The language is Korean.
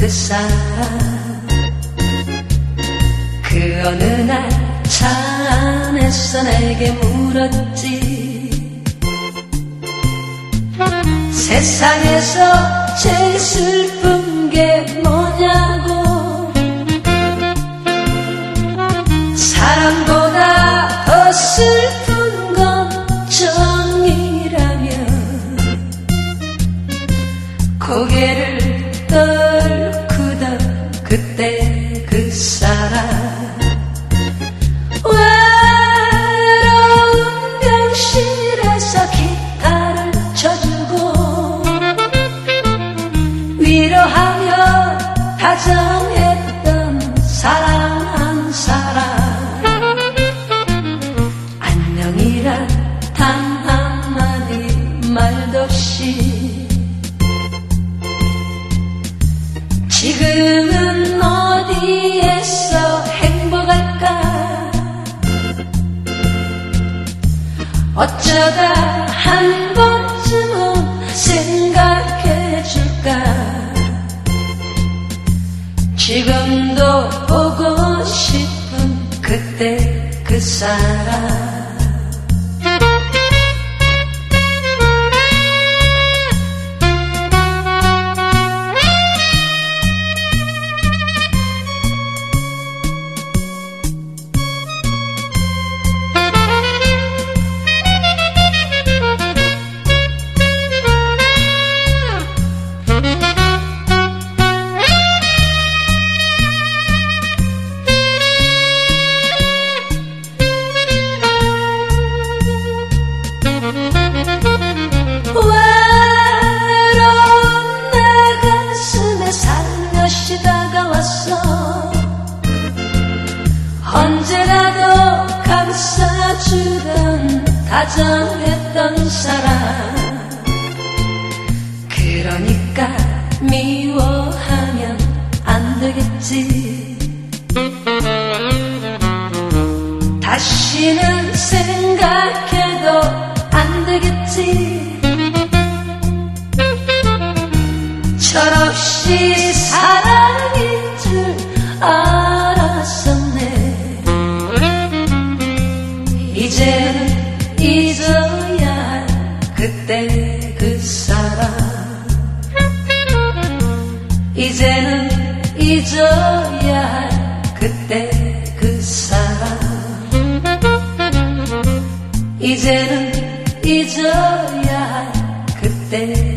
사람 그 어느 날 차 안에서 내게 물었지 세상에서 제일 슬픈 게 뭐냐고 사랑보다 더 슬픈 건 정이라면 고개를 떨구던 그때 그 사람 외로운 병실에서 기타를 쳐주고 위로하며 다정했던 사랑한 사람 안녕이란 단 한마디 말도 없이 지금은 어디에서 행복할까 어쩌다 한 번쯤은 생각해줄까 지금도 보고 싶은 그때 그 사람 언제라도 감싸주던 다정했던 사람 그러니까 미워하면 안 되겠지 다시는 생각해도 안 되겠지 철없이 사랑인 줄 알았었네 이제는 잊어야 할 그때 그 사람 이제는 잊어야 할 그때 그 사람 이제는 잊어야 할 그때